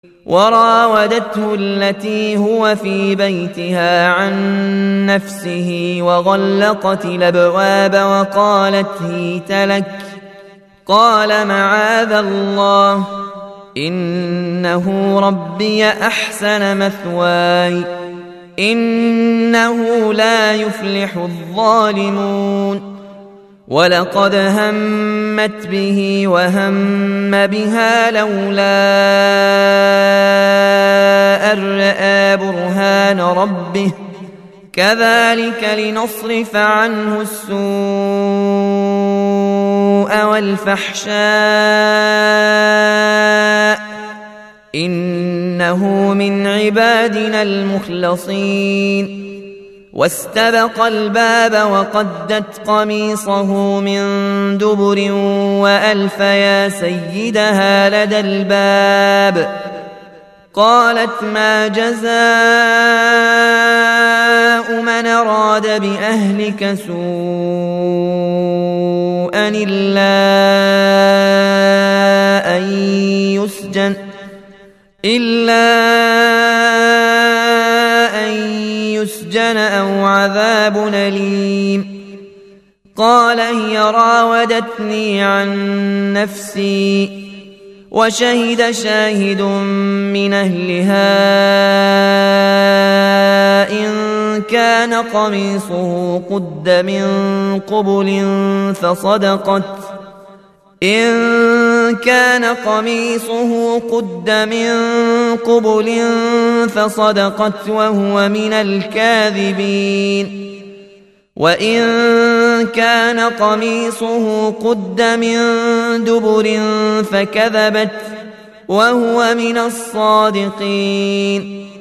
وراودته التي هو في بيتها عن نفسه وغلقت الأبواب وقالت هيت لك، قال معاذ الله إنه ربي أحسن مثواي إنه لا يفلح الظالمون. ولقد همت به وهم بها لولا أن رأى برهان ربه كذلك لنصرف عنه السوء والفحشاء إنه من عبادنا المخلصين. واستبق الباب وقدت قميصه من دبر وألف يا سيدها لدى الباب. قالت ما جزاء من أراد بأهلك سوءا إلا أن يسجن أو عذاب أليم. قال هي راودتني عن نفسي وشهد شاهد من أهلها إن كان قميصه قد من قبل فصدقت وهو من الكاذبين. وإن كان قميصه قد من دبر فكذبت وهو من الصادقين.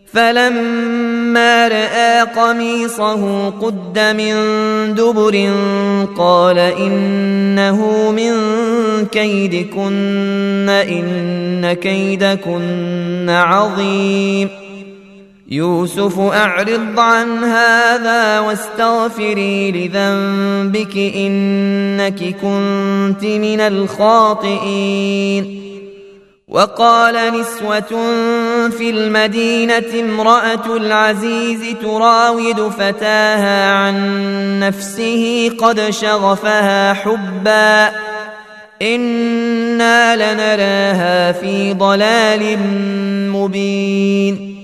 فلما رأى قميصه قد من دبر قال إنه من كيدكن إن كيدكن عظيم. يوسف أعرض عن هذا واستغفري لذنبك إنك كنت من الخاطئين. وقال نسوة في المدينة امرأة العزيز تراود فتاها عن نفسه قد شغفها حبا إنا لنراها في ضلال مبين.